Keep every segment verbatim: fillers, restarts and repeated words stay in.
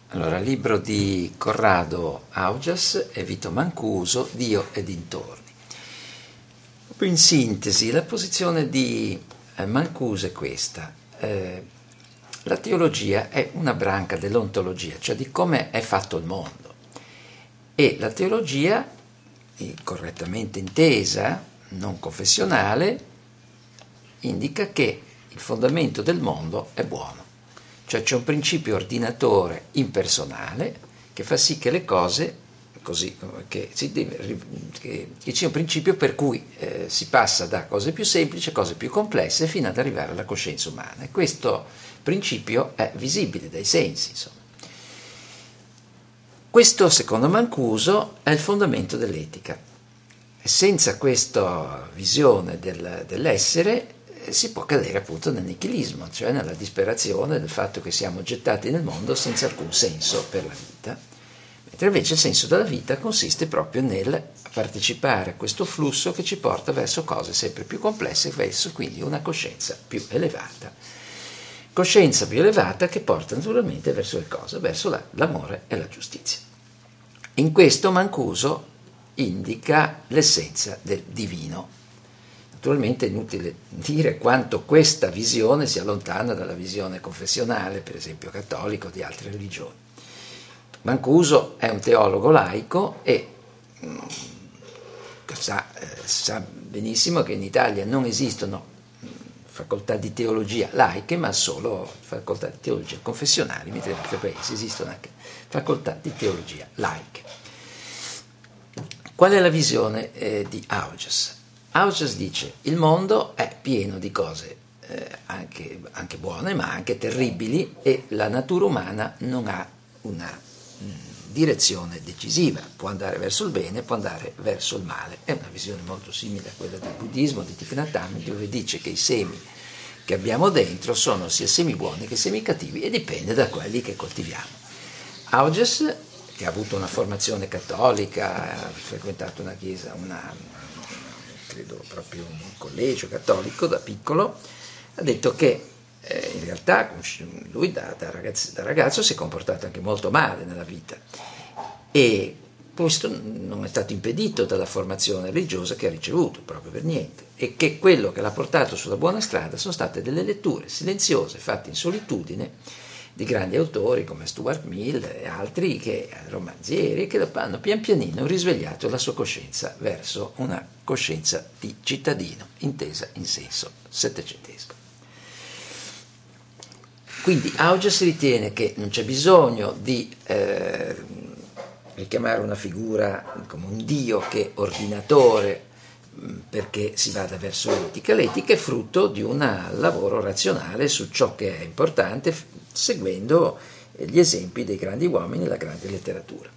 Allora, libro di Corrado Augias e Vito Mancuso, Dio e dintorni. In sintesi, la posizione di Mancuso è questa. Eh, la teologia è una branca dell'ontologia, cioè di come è fatto il mondo. E la teologia, correttamente intesa, non confessionale, indica che il fondamento del mondo è buono. Cioè c'è un principio ordinatore impersonale che fa sì che le cose, così, che, si deve, che, che c'è un principio per cui eh, si passa da cose più semplici a cose più complesse fino ad arrivare alla coscienza umana. E questo principio è visibile dai sensi, insomma. Questo, secondo Mancuso, è il fondamento dell'etica. E senza questa visione del, dell'essere si può cadere appunto nel nichilismo, cioè nella disperazione del fatto che siamo gettati nel mondo senza alcun senso per la vita, mentre invece il senso della vita consiste proprio nel partecipare a questo flusso che ci porta verso cose sempre più complesse, verso quindi una coscienza più elevata. Coscienza più elevata che porta naturalmente verso le cose, verso la, l'amore e la giustizia. In questo Mancuso indica l'essenza del divino. Naturalmente è inutile dire quanto questa visione sia lontana dalla visione confessionale, per esempio cattolica o di altre religioni. Mancuso è un teologo laico e mh, sa, eh, sa benissimo che in Italia non esistono mh, facoltà di teologia laiche, ma solo facoltà di teologia confessionali, mentre in altri paesi esistono anche facoltà di teologia laiche. Qual è la visione eh, di Augias? Augias dice: il mondo è pieno di cose eh, anche, anche buone, ma anche terribili, e la natura umana non ha una mh, direzione decisiva. Può andare verso il bene, può andare verso il male. È una visione molto simile a quella del buddismo, di Thich Nhat Hanh, dove dice che i semi che abbiamo dentro sono sia semi buoni che semi cattivi e dipende da quelli che coltiviamo. Augias, che ha avuto una formazione cattolica, ha frequentato una chiesa, una credo proprio un collegio cattolico da piccolo, ha detto che eh, in realtà lui da, da, ragazzo, da ragazzo si è comportato anche molto male nella vita, e questo non è stato impedito dalla formazione religiosa che ha ricevuto, proprio per niente, e che quello che l'ha portato sulla buona strada sono state delle letture silenziose fatte in solitudine di grandi autori come Stuart Mill e altri, che romanzieri, che hanno pian pianino risvegliato la sua coscienza verso una coscienza di cittadino, intesa in senso settecentesco. Quindi Augias ritiene che non c'è bisogno di eh, richiamare una figura come un dio che è ordinatore perché si vada verso l'etica. L'etica è frutto di un lavoro razionale su ciò che è importante, seguendo gli esempi dei grandi uomini e la grande letteratura.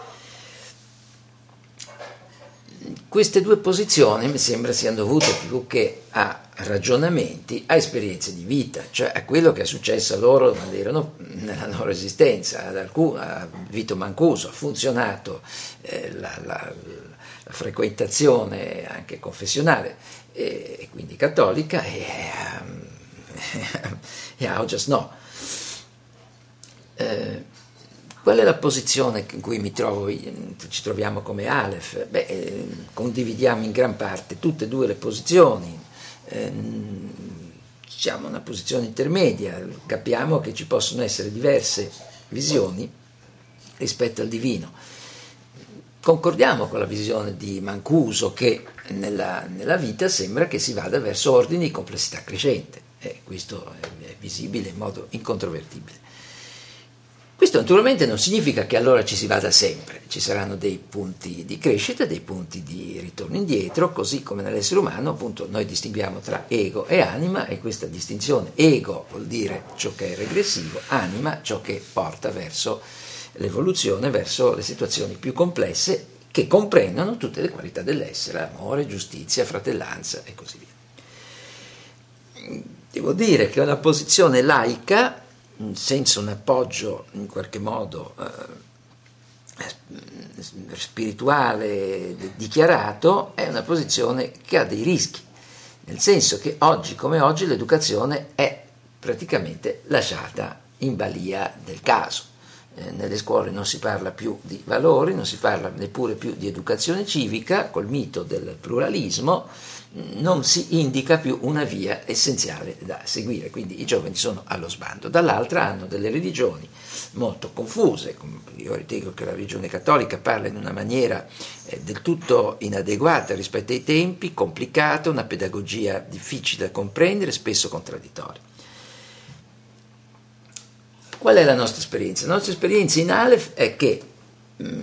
Queste due posizioni mi sembra siano dovute più che a ragionamenti, a esperienze di vita, cioè a quello che è successo a loro quando erano nella loro esistenza. Ad alcun, a Vito Mancuso ha funzionato eh, la, la, la frequentazione anche confessionale e, e quindi cattolica, e, e a Augias no. Eh, qual è la posizione in cui mi trovo, ci troviamo come Aleph? Beh, eh, condividiamo in gran parte tutte e due le posizioni, eh, diciamo una posizione intermedia, capiamo che ci possono essere diverse visioni rispetto al divino. Concordiamo con la visione di Mancuso che nella, nella vita sembra che si vada verso ordini di complessità crescente, e questo è, è visibile in modo incontrovertibile. Questo naturalmente non significa che allora ci si vada sempre, ci saranno dei punti di crescita, dei punti di ritorno indietro, così come nell'essere umano appunto noi distinguiamo tra ego e anima, e questa distinzione, ego vuol dire ciò che è regressivo, anima ciò che porta verso l'evoluzione, verso le situazioni più complesse che comprendono tutte le qualità dell'essere, amore, giustizia, fratellanza e così via. Devo dire che una posizione laica, senza un appoggio in qualche modo eh, spirituale dichiarato, è una posizione che ha dei rischi, nel senso che oggi come oggi l'educazione è praticamente lasciata in balia del caso. eh, nelle scuole non si parla più di valori, non si parla neppure più di educazione civica, col mito del pluralismo non si indica più una via essenziale da seguire, quindi i giovani sono allo sbando. Dall'altra hanno delle religioni molto confuse, io ritengo che la religione cattolica parla in una maniera eh, del tutto inadeguata rispetto ai tempi, complicata, una pedagogia difficile da comprendere, spesso contraddittoria. Qual è la nostra esperienza? La nostra esperienza in Aleph è che mh,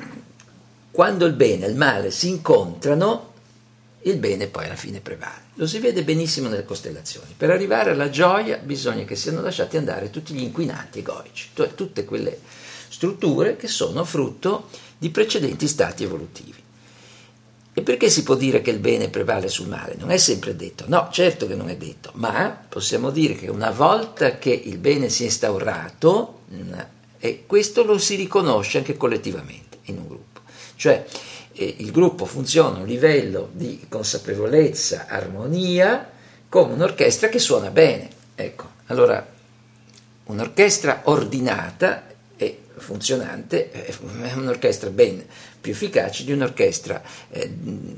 quando il bene e il male si incontrano, il bene poi alla fine prevale. Lo si vede benissimo nelle costellazioni. Per arrivare alla gioia bisogna che siano lasciati andare tutti gli inquinanti egoici, cioè tutte quelle strutture che sono frutto di precedenti stati evolutivi. E perché si può dire che il bene prevale sul male? Non è sempre detto, no, certo che non è detto, ma possiamo dire che una volta che il bene si è instaurato, e questo lo si riconosce anche collettivamente in un gruppo, cioè il gruppo funziona a un livello di consapevolezza, armonia, come un'orchestra che suona bene. Ecco, allora un'orchestra ordinata e funzionante è un'orchestra ben più efficace di un'orchestra eh,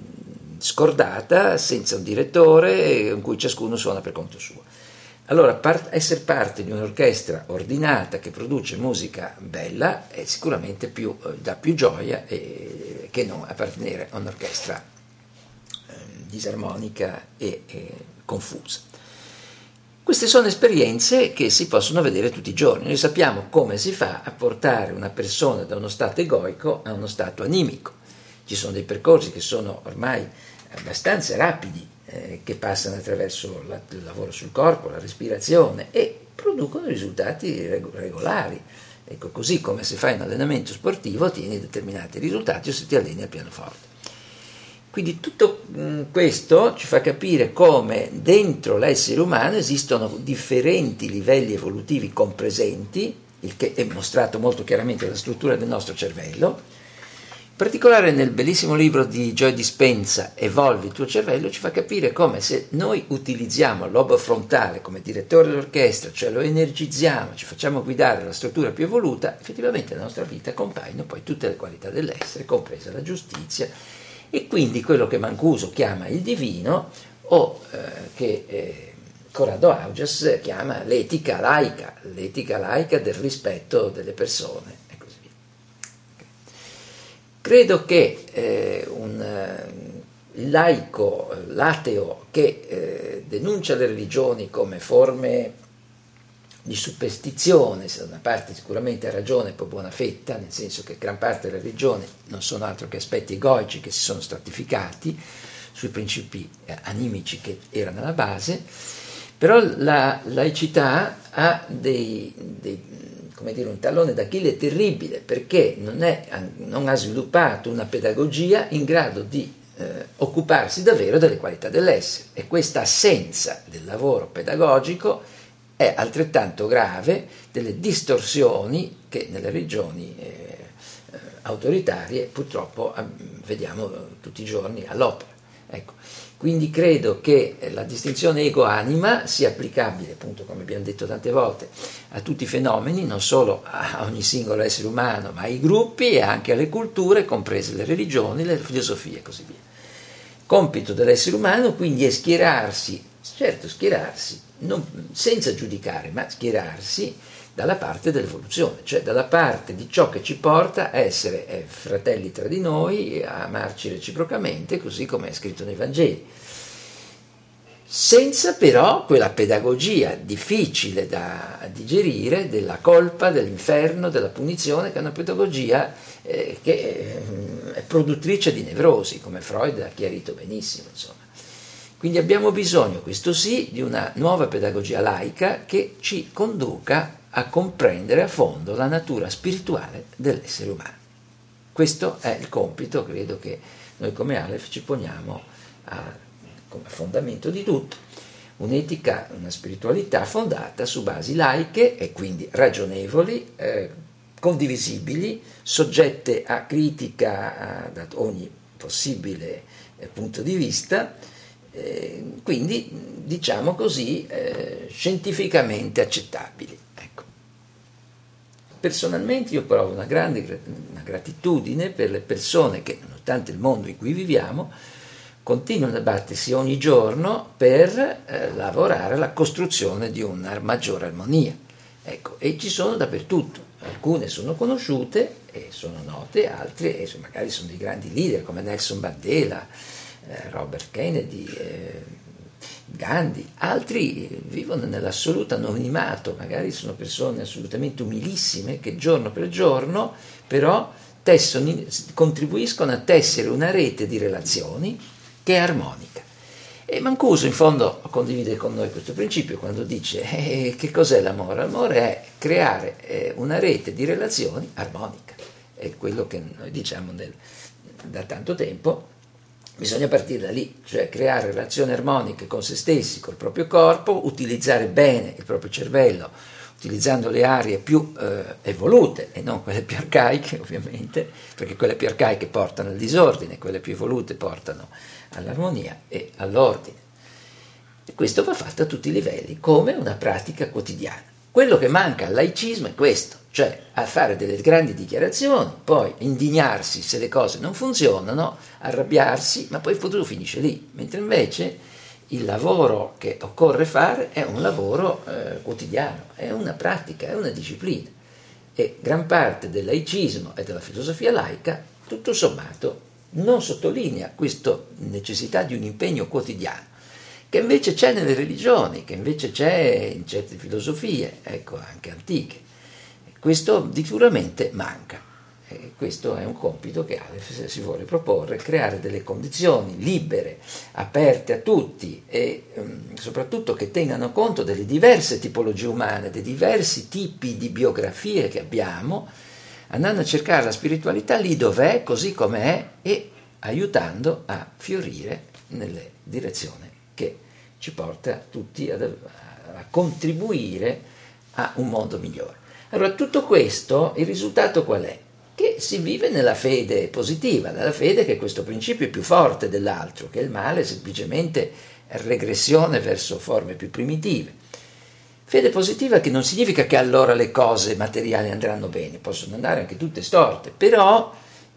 scordata, senza un direttore, in cui ciascuno suona per conto suo. Allora, part- essere parte di un'orchestra ordinata che produce musica bella è sicuramente più, eh, dà più gioia eh, che non appartenere a un'orchestra eh, disarmonica e eh, confusa. Queste sono esperienze che si possono vedere tutti i giorni. Noi sappiamo come si fa a portare una persona da uno stato egoico a uno stato animico. Ci sono dei percorsi che sono ormai abbastanza rapidi, eh, che passano attraverso la, il lavoro sul corpo, la respirazione, e producono risultati reg- regolari. Ecco, così come se fai un allenamento sportivo ottieni determinati risultati o se ti alleni al pianoforte. Quindi tutto questo ci fa capire come dentro l'essere umano esistono differenti livelli evolutivi compresenti, il che è mostrato molto chiaramente dalla struttura del nostro cervello. In particolare nel bellissimo libro di Joy Dispenza, Evolvi il tuo cervello, ci fa capire come se noi utilizziamo il lobo frontale come direttore dell'orchestra, cioè lo energizziamo, ci facciamo guidare dalla struttura più evoluta, effettivamente nella nostra vita compaiono poi tutte le qualità dell'essere, compresa la giustizia, e quindi quello che Mancuso chiama il divino o eh, che eh, Corrado Augias chiama l'etica laica, l'etica laica del rispetto delle persone e così via. Credo che eh, un eh, laico, l'ateo che eh, denuncia le religioni come forme di superstizione, se da una parte sicuramente ha ragione, poi buona fetta, nel senso che gran parte delle religioni non sono altro che aspetti egoici che si sono stratificati sui principi eh, animici che erano alla base, però la laicità ha dei, dei, come dire, un tallone d'Achille terribile, perché non, è, non ha sviluppato una pedagogia in grado di eh, occuparsi davvero delle qualità dell'essere, e questa assenza del lavoro pedagogico è altrettanto grave delle distorsioni che nelle religioni eh, autoritarie purtroppo eh, vediamo tutti i giorni all'opera. Ecco. Quindi credo che la distinzione ego-anima sia applicabile, appunto, come abbiamo detto tante volte, a tutti i fenomeni, non solo a ogni singolo essere umano, ma ai gruppi e anche alle culture, comprese le religioni, le filosofie e così via. Compito dell'essere umano quindi è schierarsi, certo schierarsi, non, senza giudicare, ma schierarsi dalla parte dell'evoluzione, cioè dalla parte di ciò che ci porta a essere eh, fratelli tra di noi, a amarci reciprocamente, così come è scritto nei Vangeli. Senza però quella pedagogia difficile da digerire della colpa, dell'inferno, della punizione, che è una pedagogia eh, che eh, è produttrice di nevrosi, come Freud ha chiarito benissimo, insomma. Quindi abbiamo bisogno, questo sì, di una nuova pedagogia laica che ci conduca a comprendere a fondo la natura spirituale dell'essere umano. Questo è il compito, credo, che noi come Aleph ci poniamo a, come fondamento di tutto, un'etica, una spiritualità fondata su basi laiche e quindi ragionevoli, eh, condivisibili, soggette a critica da ogni possibile eh, punto di vista, Eh, quindi diciamo così eh, scientificamente accettabili. Ecco. personalmente io provo una grande una gratitudine per le persone che, nonostante il mondo in cui viviamo, continuano a battersi ogni giorno per eh, lavorare alla costruzione di una maggiore armonia. Ecco, e ci sono dappertutto, alcune sono conosciute e sono note, altre e magari sono dei grandi leader come Nelson Mandela, eh, Robert Kennedy, eh, Gandhi, altri vivono nell'assoluto anonimato, magari sono persone assolutamente umilissime che giorno per giorno però tessono, contribuiscono a tessere una rete di relazioni che è armonica. E Mancuso in fondo condivide con noi questo principio quando dice eh, che cos'è l'amore? L'amore è creare eh, una rete di relazioni armonica, è quello che noi diciamo nel, da tanto tempo. Bisogna partire da lì, cioè creare relazioni armoniche con se stessi, col proprio corpo, utilizzare bene il proprio cervello, utilizzando le aree più eh, evolute e non quelle più arcaiche ovviamente, perché quelle più arcaiche portano al disordine, quelle più evolute portano all'armonia e all'ordine. E questo va fatto a tutti i livelli, come una pratica quotidiana. Quello che manca al laicismo è questo, cioè a fare delle grandi dichiarazioni, poi indignarsi se le cose non funzionano, arrabbiarsi, ma poi il futuro finisce lì, mentre invece il lavoro che occorre fare è un lavoro eh, quotidiano, è una pratica, è una disciplina. E gran parte del laicismo e della filosofia laica, tutto sommato, non sottolinea questa necessità di un impegno quotidiano, che invece c'è nelle religioni, che invece c'è in certe filosofie, ecco, anche antiche. Questo sicuramente manca. E questo è un compito che Aleph si vuole proporre, creare delle condizioni libere, aperte a tutti e um, soprattutto che tengano conto delle diverse tipologie umane, dei diversi tipi di biografie che abbiamo, andando a cercare la spiritualità lì dov'è, così com'è, e aiutando a fiorire nelle direzioni che ci porta tutti ad, a contribuire a un mondo migliore. Allora, tutto questo, il risultato qual è? Che si vive nella fede positiva, nella fede che questo principio è più forte dell'altro, che il male è semplicemente regressione verso forme più primitive. Fede positiva che non significa che allora le cose materiali andranno bene, possono andare anche tutte storte, però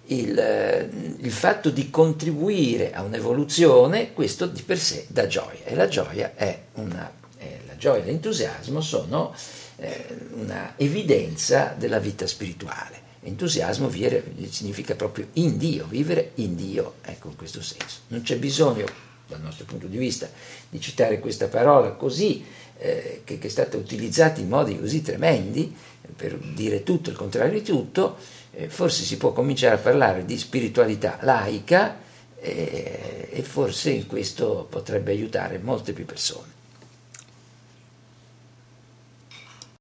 il, il fatto di contribuire a un'evoluzione, questo di per sé dà gioia, e la gioia è una, eh, la gioia e l'entusiasmo sono eh, una evidenza della vita spirituale. Entusiasmo viene, significa proprio in Dio, vivere in Dio, ecco, in questo senso. Non c'è bisogno, dal nostro punto di vista, di citare questa parola così, eh, che, che è stata utilizzata in modi così tremendi, per dire tutto il contrario di tutto. Eh, forse si può cominciare a parlare di spiritualità laica eh, e forse in questo potrebbe aiutare molte più persone.